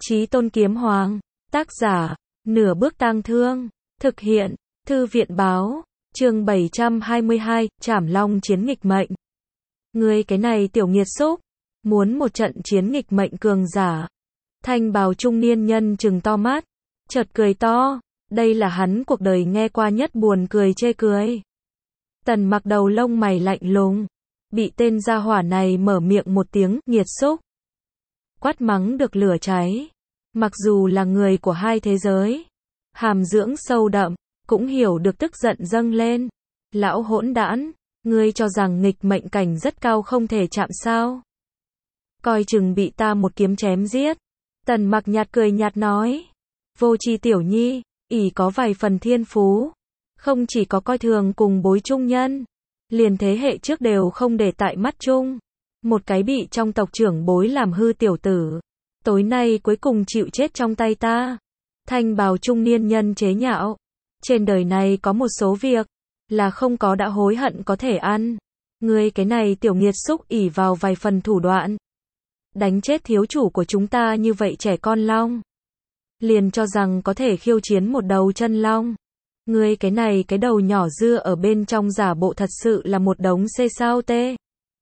Chí Tôn Kiếm Hoàng. Tác giả, Nửa Bước Tang Thương. Thực hiện, Thư viện Báo. Chương 722, Trảm Long chiến nghịch mệnh. Ngươi cái này tiểu nghiệt xúc, muốn một trận chiến nghịch mệnh cường giả. Thanh bào trung niên nhân trừng to mắt, chợt cười to, đây là hắn cuộc đời nghe qua nhất buồn cười chê cười. Tần Mặc đầu lông mày lạnh lùng, bị tên gia hỏa này mở miệng một tiếng nghiệt xúc, quát mắng được lửa cháy. Mặc dù là người của hai thế giới, hàm dưỡng sâu đậm, cũng hiểu được tức giận dâng lên. Lão hỗn đản, ngươi cho rằng nghịch mệnh cảnh rất cao không thể chạm sao? Coi chừng bị ta một kiếm chém giết. Tần Mặc nhạt cười nhạt nói, vô tri tiểu nhi, ỷ có vài phần thiên phú, không chỉ có coi thường cùng bối trung nhân, liền thế hệ trước đều không để tại mắt chung. Một cái bị trong tộc trưởng bối làm hư tiểu tử, tối nay cuối cùng chịu chết trong tay ta. Thanh bào trung niên nhân chế nhạo, trên đời này có một số việc là không có đã hối hận có thể ăn. Ngươi cái này tiểu nghiệt xúc ỷ vào vài phần thủ đoạn, đánh chết thiếu chủ của chúng ta như vậy trẻ con long, liền cho rằng có thể khiêu chiến một đầu chân long. Ngươi cái này cái đầu nhỏ dưa ở bên trong giả bộ thật sự là một đống xê sao tê.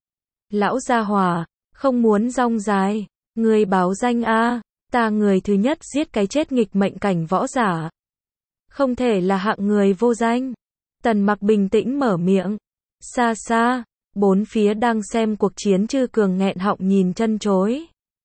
Lão gia hỏa, không muốn rong dài, ngươi báo danh a, ta người thứ nhất giết cái chết nghịch mệnh cảnh võ giả, không thể là hạng người vô danh. Tần Mặc bình tĩnh mở miệng. Xa xa, bốn phía đang xem cuộc chiến chư cường nghẹn họng nhìn chân chối.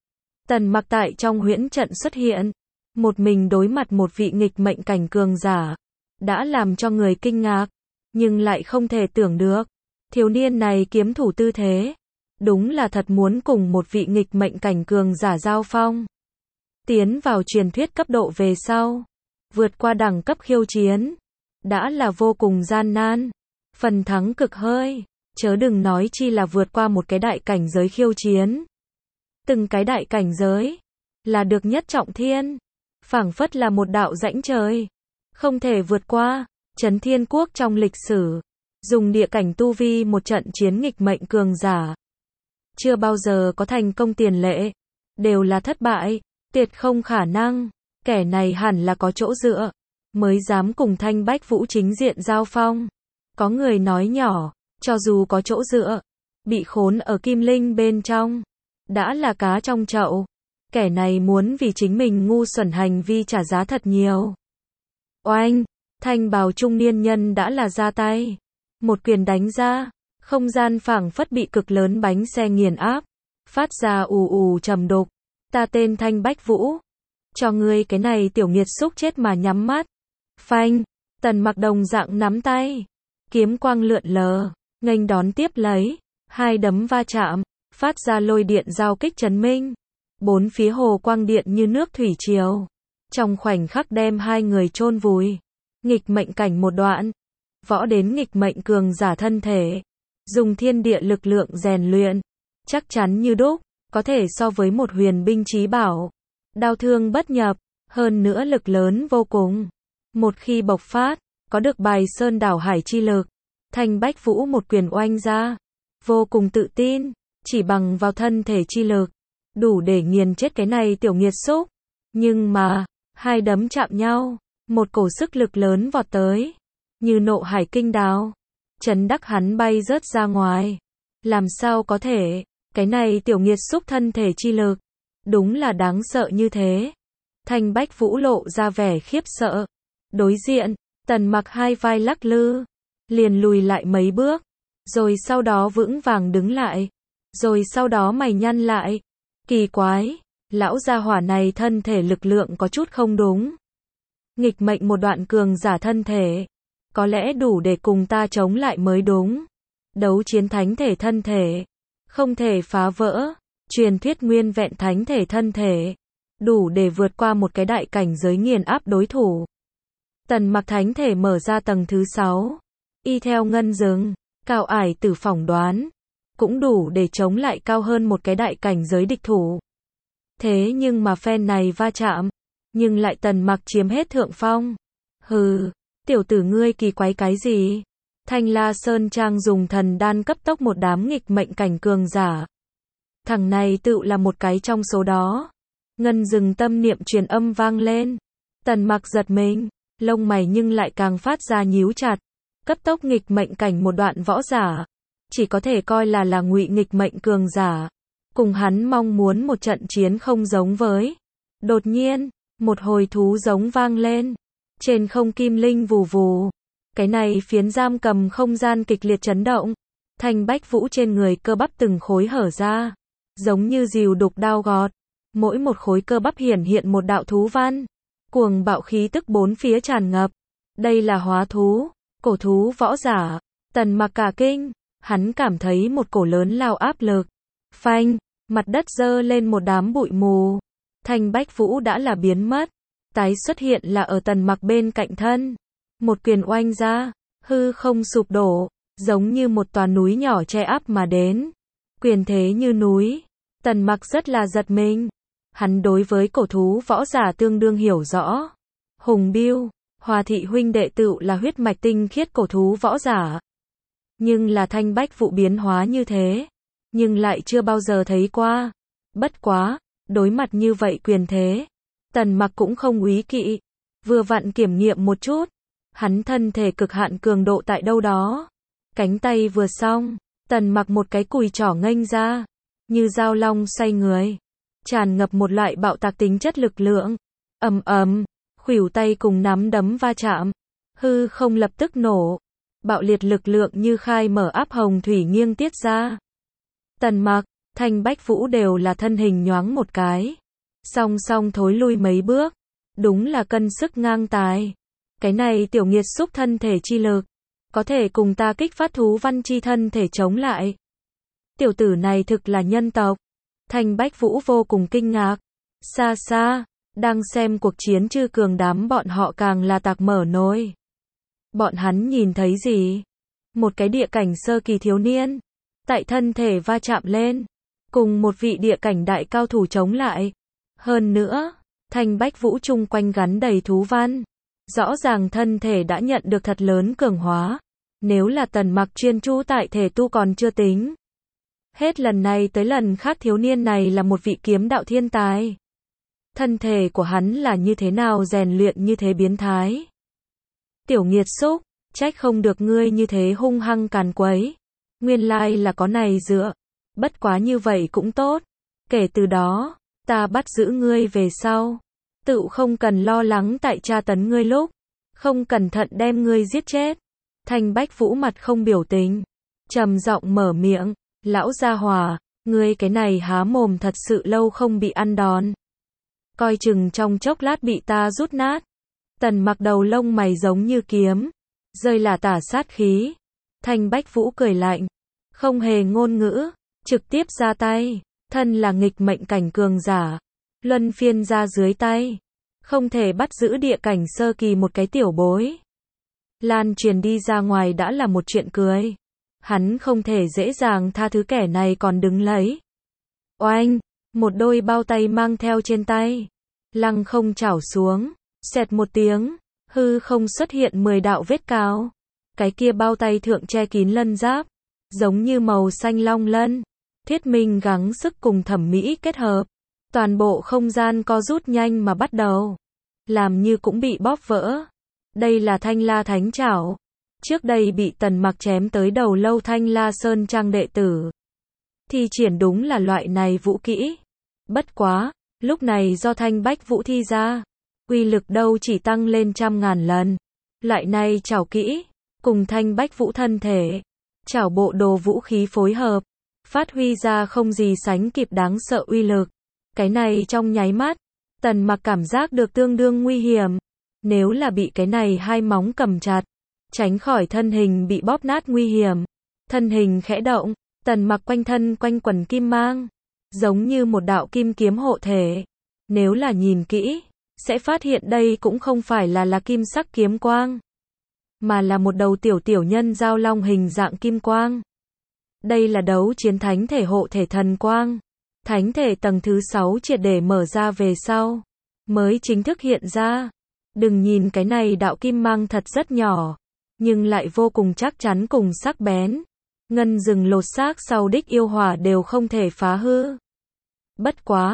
Tần Mặc tại trong huyễn trận xuất hiện, một mình đối mặt một vị nghịch mệnh cảnh cường giả, đã làm cho người kinh ngạc, nhưng lại không thể tưởng được, thiếu niên này kiếm thủ tư thế, đúng là thật muốn cùng một vị nghịch mệnh cảnh cường giả giao phong. Tiến vào truyền thuyết cấp độ về sau, vượt qua đẳng cấp khiêu chiến, đã là vô cùng gian nan, phần thắng cực hơi, chớ đừng nói chi là vượt qua một cái đại cảnh giới khiêu chiến. Từng cái đại cảnh giới, là được nhất trọng thiên, phảng phất là một đạo rãnh trời, không thể vượt qua. Chấn Thiên Quốc trong lịch sử, dùng địa cảnh tu vi một trận chiến nghịch mệnh cường giả, chưa bao giờ có thành công tiền lệ, đều là thất bại, tuyệt không khả năng. Kẻ này hẳn là có chỗ dựa, mới dám cùng Thanh Bách Vũ chính diện giao phong. Có người nói nhỏ, cho dù có chỗ dựa, bị khốn ở Kim Linh bên trong, đã là cá trong chậu. Kẻ này muốn vì chính mình ngu xuẩn hành vi trả giá thật nhiều. Oanh, thanh bào trung niên nhân đã là ra tay, một quyền đánh ra, không gian phảng phất bị cực lớn bánh xe nghiền áp, phát ra ù ù trầm đục. Ta tên Thanh Bách Vũ, cho ngươi cái này tiểu nghiệt xúc chết mà nhắm mắt. Phanh, Tần Mặc đồng dạng nắm tay, kiếm quang lượn lờ, nghênh đón tiếp lấy, hai đấm va chạm, phát ra lôi điện giao kích chấn minh. Bốn phía hồ quang điện như nước thủy triều, trong khoảnh khắc đem hai người chôn vùi. Nghịch mệnh cảnh một đoạn, võ đến nghịch mệnh cường giả thân thể, dùng thiên địa lực lượng rèn luyện, chắc chắn như đúc, có thể so với một huyền binh chí bảo. Đao thương bất nhập, hơn nữa lực lớn vô cùng. Một khi bộc phát, có được bài sơn đảo hải chi lực. Thanh Bách Vũ một quyền oanh ra, vô cùng tự tin, chỉ bằng vào thân thể chi lực, đủ để nghiền chết cái này tiểu nghiệt xúc. Nhưng mà, hai đấm chạm nhau, một cổ sức lực lớn vọt tới, như nộ hải kinh đào, chấn đắc hắn bay rớt ra ngoài. Làm sao có thể, cái này tiểu nghiệt xúc thân thể chi lực, đúng là đáng sợ như thế. Thanh Bách Vũ lộ ra vẻ khiếp sợ. Đối diện, Tần Mặc hai vai lắc lư, liền lùi lại mấy bước, rồi sau đó vững vàng đứng lại, rồi sau đó mày nhăn lại. Kỳ quái, lão gia hỏa này thân thể lực lượng có chút không đúng. Nghịch mệnh một đoạn cường giả thân thể, có lẽ đủ để cùng ta chống lại mới đúng. Đấu chiến thánh thể thân thể, không thể phá vỡ. Truyền thuyết nguyên vẹn thánh thể thân thể, đủ để vượt qua một cái đại cảnh giới nghiền áp đối thủ. Tần Mặc thánh thể mở ra tầng thứ 6, y theo ngân dừng, cao ải tử phỏng đoán, cũng đủ để chống lại cao hơn một cái đại cảnh giới địch thủ. Thế nhưng mà phen này va chạm, nhưng lại Tần Mặc chiếm hết thượng phong. Hừ, tiểu tử ngươi kỳ quái cái gì? Thanh La Sơn Trang dùng thần đan cấp tốc một đám nghịch mệnh cảnh cường giả. Thằng này tự là một cái trong số đó. Ngân dừng tâm niệm truyền âm vang lên. Tần Mặc giật mình, lông mày nhưng lại càng phát ra nhíu chặt. Cấp tốc nghịch mệnh cảnh một đoạn võ giả, chỉ có thể coi là ngụy nghịch mệnh cường giả. Cùng hắn mong muốn một trận chiến không giống với. Đột nhiên, một hồi thú giống vang lên. Trên không kim linh vù vù. Cái này phiến giam cầm không gian kịch liệt chấn động. Thanh bách vũ trên người cơ bắp từng khối hở ra. Giống như rìu đục đao gọt. Mỗi một khối cơ bắp hiển hiện một đạo thú văn. Cuồng bạo khí tức bốn phía tràn ngập. Đây là hóa thú, cổ thú võ giả. Tần Mặc cả kinh, hắn cảm thấy một cổ lớn lao áp lực. Phanh, mặt đất dơ lên một đám bụi mù. Thanh bách vũ đã là biến mất. Tái xuất hiện là ở Tần Mặc bên cạnh thân. Một quyền oanh ra, hư không sụp đổ, giống như một tòa núi nhỏ che áp mà đến. Quyền thế như núi. Tần Mặc rất là giật mình. Hắn đối với cổ thú võ giả tương đương hiểu rõ. Hùng Biêu, Hòa thị huynh đệ tựu là huyết mạch tinh khiết cổ thú võ giả. Nhưng là thanh bách vụ biến hóa như thế. Nhưng lại chưa bao giờ thấy qua. Bất quá, đối mặt như vậy quyền thế. Tần Mặc cũng không úy kỵ. Vừa vặn kiểm nghiệm một chút. Hắn thân thể cực hạn cường độ tại đâu đó. Cánh tay vừa xong. Tần Mặc một cái cùi trỏ nghênh ra. Như dao long xoay người. Tràn ngập một loại bạo tạc tính chất lực lượng. Ầm ầm, khuỷu tay cùng nắm đấm va chạm. Hư không lập tức nổ. Bạo liệt lực lượng như khai mở áp hồng thủy nghiêng tiết ra. Tần Mặc, Thanh Bách Vũ đều là thân hình nhoáng một cái. Song song thối lui mấy bước. Đúng là cân sức ngang tài. Cái này tiểu nghiệt xúc thân thể chi lực. Có thể cùng ta kích phát thú văn chi thân thể chống lại. Tiểu tử này thực là nhân tộc. Thanh Bách Vũ vô cùng kinh ngạc. Xa xa, đang xem cuộc chiến chư cường đám bọn họ càng là tạc mở nồi. Bọn hắn nhìn thấy gì? Một cái địa cảnh sơ kỳ thiếu niên. Tại thân thể va chạm lên. Cùng một vị địa cảnh đại cao thủ chống lại. Hơn nữa, Thanh Bách Vũ chung quanh gắn đầy thú văn. Rõ ràng thân thể đã nhận được thật lớn cường hóa. Nếu là Tần Mặc chuyên chú tại thể tu còn chưa tính. Hết lần này tới lần khác thiếu niên này là một vị kiếm đạo thiên tài. Thân thể của hắn là như thế nào rèn luyện như thế biến thái. Tiểu nghiệt xúc, trách không được ngươi như thế hung hăng càn quấy. Nguyên lai là có này dựa. Bất quá như vậy cũng tốt. Kể từ đó, ta bắt giữ ngươi về sau. Tự không cần lo lắng tại tra tấn ngươi lúc. Không cẩn thận đem ngươi giết chết. Thanh Bách Vũ mặt không biểu tình. Trầm giọng mở miệng. Lão gia hỏa, ngươi cái này há mồm thật sự lâu không bị ăn đòn. Coi chừng trong chốc lát bị ta rút nát. Tần Mặc đầu lông mày giống như kiếm. Rơi là tả sát khí. Thanh Bách Vũ cười lạnh. Không hề ngôn ngữ. Trực tiếp ra tay. Thân là nghịch mệnh cảnh cường giả. Luân phiên ra dưới tay. Không thể bắt giữ địa cảnh sơ kỳ một cái tiểu bối. Lan truyền đi ra ngoài đã là một chuyện cười. Hắn không thể dễ dàng tha thứ kẻ này còn đứng lấy. Oanh, một đôi bao tay mang theo trên tay. Lăng không chảo xuống. Xẹt một tiếng. Hư không xuất hiện 10 đạo vết cào. Cái kia bao tay thượng che kín lân giáp. Giống như màu xanh long lân. Thiết minh gắng sức cùng thẩm mỹ kết hợp. Toàn bộ không gian co rút nhanh mà bắt đầu. Làm như cũng bị bóp vỡ. Đây là Thanh La Thánh Chảo. Trước đây bị Tần Mặc chém tới đầu lâu Thanh La Sơn Trang đệ tử. Thi triển đúng là loại này vũ kỹ. Bất quá, lúc này do Thanh Bách Vũ thi ra. Uy lực đâu chỉ tăng lên 100.000 lần. Loại này chảo kỹ. Cùng Thanh Bách Vũ thân thể. Chảo bộ đồ vũ khí phối hợp. Phát huy ra không gì sánh kịp đáng sợ uy lực. Cái này trong nháy mắt. Tần Mặc cảm giác được tương đương nguy hiểm. Nếu là bị cái này hai móng cầm chặt. Tránh khỏi thân hình bị bóp nát nguy hiểm. Thân hình khẽ động. Tần Mặc quanh thân quanh quần kim mang. Giống như một đạo kim kiếm hộ thể. Nếu là nhìn kỹ. Sẽ phát hiện đây cũng không phải là kim sắc kiếm quang. Mà là một đầu tiểu nhân giao long hình dạng kim quang. Đây là đấu chiến thánh thể hộ thể thần quang. Thánh thể tầng thứ 6 triệt để mở ra về sau. Mới chính thức hiện ra. Đừng nhìn cái này đạo kim mang thật rất nhỏ. Nhưng lại vô cùng chắc chắn cùng sắc bén. Ngân rừng lột xác sau đích yêu hỏa đều không thể phá hư. Bất quá,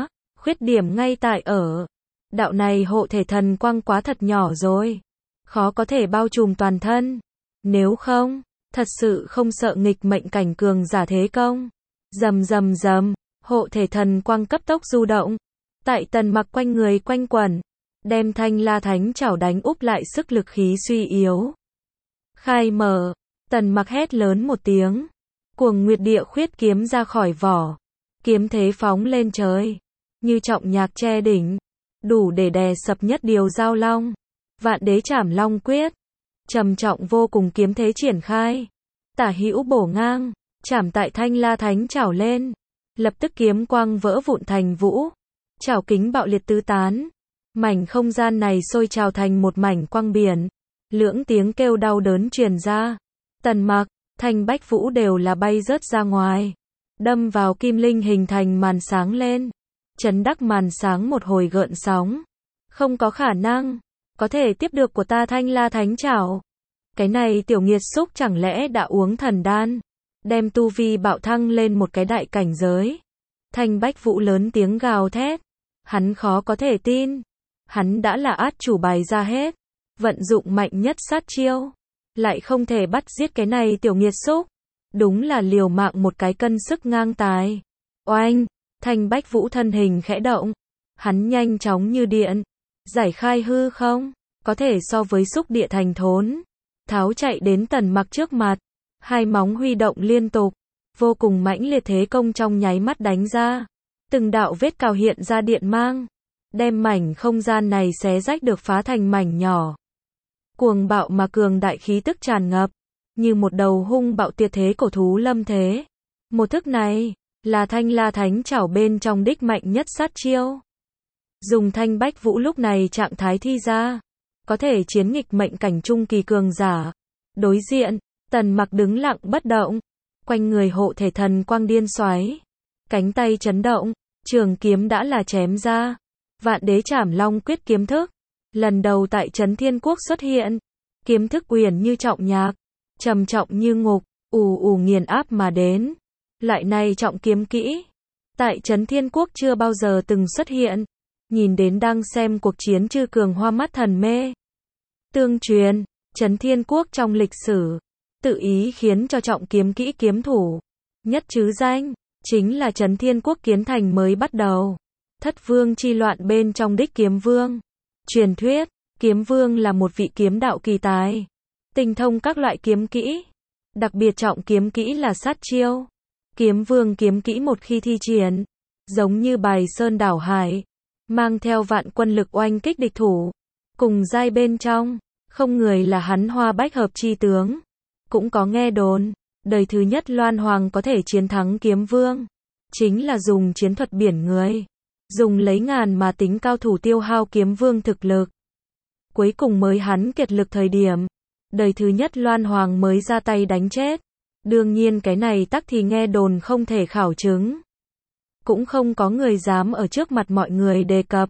Khuyết điểm ngay tại ở đạo này hộ thể thần quang quá thật nhỏ rồi, khó có thể bao trùm toàn thân. Nếu không, thật sự không sợ nghịch mệnh cảnh cường giả thế công. Rầm rầm rầm, hộ thể thần quang cấp tốc du động, tại Tần Mặc quanh người quanh quẩn, đem Thanh La Thánh Chảo đánh úp lại sức lực khí suy yếu. Khai mở, Tần Mặc hét lớn một tiếng, Cuồng Nguyệt Địa Khuyết kiếm ra khỏi vỏ, kiếm thế phóng lên trời, như trọng nhạc che đỉnh, đủ để đè sập nhất điều giao long. Vạn Đế Trảm Long Quyết, trầm trọng vô cùng kiếm thế triển khai, tả hữu bổ ngang, chảm tại Thanh La Thánh Chảo lên, lập tức kiếm quang vỡ vụn thành vũ, chảo kính bạo liệt tứ tán, mảnh không gian này sôi trào thành một mảnh quang biển, lưỡng tiếng kêu đau đớn truyền ra, Tần Mặc, Thanh Bách Vũ đều là bay rớt ra ngoài, đâm vào kim linh hình thành màn sáng lên, chấn đắc màn sáng một hồi gợn sóng, không có khả năng có thể tiếp được của ta Thanh La Thánh Chảo. Cái này tiểu nghiệt xúc chẳng lẽ đã uống thần đan, đem tu vi bạo thăng lên một cái đại cảnh giới. Thanh Bách Vũ lớn tiếng gào thét, hắn khó có thể tin, hắn đã là át chủ bài ra hết, vận dụng mạnh nhất sát chiêu, lại không thể bắt giết cái này tiểu nghiệt xúc, đúng là liều mạng một cái cân sức ngang tài. Oanh, Thanh Bách Vũ thân hình khẽ động, hắn nhanh chóng như điện, giải khai hư không, có thể so với xúc địa thành thốn, tháo chạy đến Tần Mặc trước mặt, hai móng huy động liên tục, vô cùng mãnh liệt thế công trong nháy mắt đánh ra, từng đạo vết cào hiện ra điện mang, đem mảnh không gian này xé rách được phá thành mảnh nhỏ. Cuồng bạo mà cường đại khí tức tràn ngập, như một đầu hung bạo tuyệt thế cổ thú lâm thế. Một thức này là Thanh La Thánh Chảo bên trong đích mạnh nhất sát chiêu. Dùng Thanh Bách Vũ lúc này trạng thái thi ra, có thể chiến nghịch mệnh cảnh trung kỳ cường giả. Đối diện, Tần Mặc đứng lặng bất động, quanh người hộ thể thần quang điên xoáy, cánh tay chấn động, trường kiếm đã là chém ra. Vạn Đế Trảm Long Quyết kiếm thức, lần đầu tại Chấn Thiên Quốc xuất hiện, kiếm thức uyển như trọng nhạc, trầm trọng như ngục, ù ù nghiền áp mà đến. Loại này trọng kiếm kỹ, tại Chấn Thiên Quốc chưa bao giờ từng xuất hiện. Nhìn đến đang xem cuộc chiến chư cường hoa mắt thần mê. Tương truyền, Chấn Thiên Quốc trong lịch sử, tự ý khiến cho trọng kiếm kỹ kiếm thủ nhất chứ danh, chính là Chấn Thiên Quốc kiến thành mới bắt đầu. Thất vương chi loạn bên trong đích kiếm vương. Truyền thuyết, kiếm vương là một vị kiếm đạo kỳ tài, tinh thông các loại kiếm kỹ, đặc biệt trọng kiếm kỹ là sát chiêu. Kiếm vương kiếm kỹ một khi thi triển, giống như bài sơn đảo hải, mang theo vạn quân lực oanh kích địch thủ. Cùng giai bên trong, không người là hắn Hoa Bách Hợp chi tướng. Cũng có nghe đồn, đời thứ nhất Loan Hoàng có thể chiến thắng kiếm vương, chính là dùng chiến thuật biển người, dùng lấy ngàn mà tính cao thủ tiêu hao kiếm vương thực lực. Cuối cùng mới hắn kiệt lực thời điểm, đời thứ nhất Loan Hoàng mới ra tay đánh chết. Đương nhiên cái này tắc thì nghe đồn không thể khảo chứng. Cũng không có người dám ở trước mặt mọi người đề cập.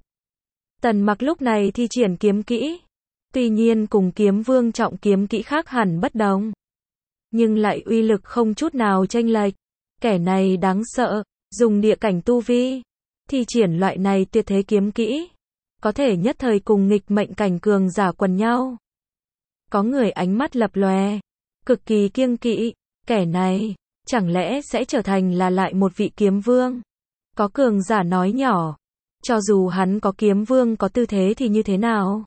Tần Mặc lúc này thi triển kiếm kỹ, tuy nhiên cùng kiếm vương trọng kiếm kỹ khác hẳn bất đồng, nhưng lại uy lực không chút nào chênh lệch. Kẻ này đáng sợ, dùng địa cảnh tu vi, thi triển loại này tuyệt thế kiếm kỹ, có thể nhất thời cùng nghịch mệnh cảnh cường giả quần nhau. Có người ánh mắt lập lòe, cực kỳ kiêng kỵ, kẻ này, chẳng lẽ sẽ trở thành là lại một vị kiếm vương? Có cường giả nói nhỏ, cho dù hắn có kiếm vương có tư thế thì như thế nào?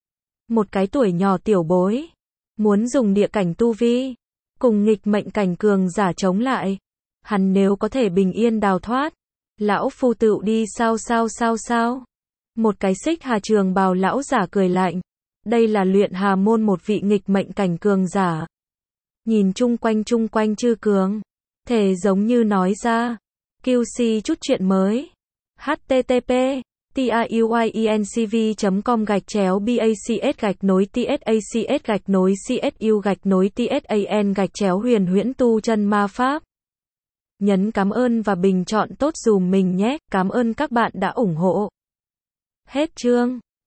Một cái tuổi nhỏ tiểu bối, muốn dùng địa cảnh tu vi, cùng nghịch mệnh cảnh cường giả chống lại, hắn nếu có thể bình yên đào thoát, lão phu tựu đi sao? Một cái xích hà trường bào lão giả cười lạnh, đây là Luyện Hà môn một vị nghịch mệnh cảnh cường giả. Nhìn chung quanh chư cường, thể giống như nói ra, QC chút chuyện mới. http tayuincv.com/bacs-tsacs-csu-tsan-huyền huyễn tu chân ma pháp. Nhấn cảm ơn và bình chọn tốt dùm mình nhé. Cảm ơn các bạn đã ủng hộ. Hết chương.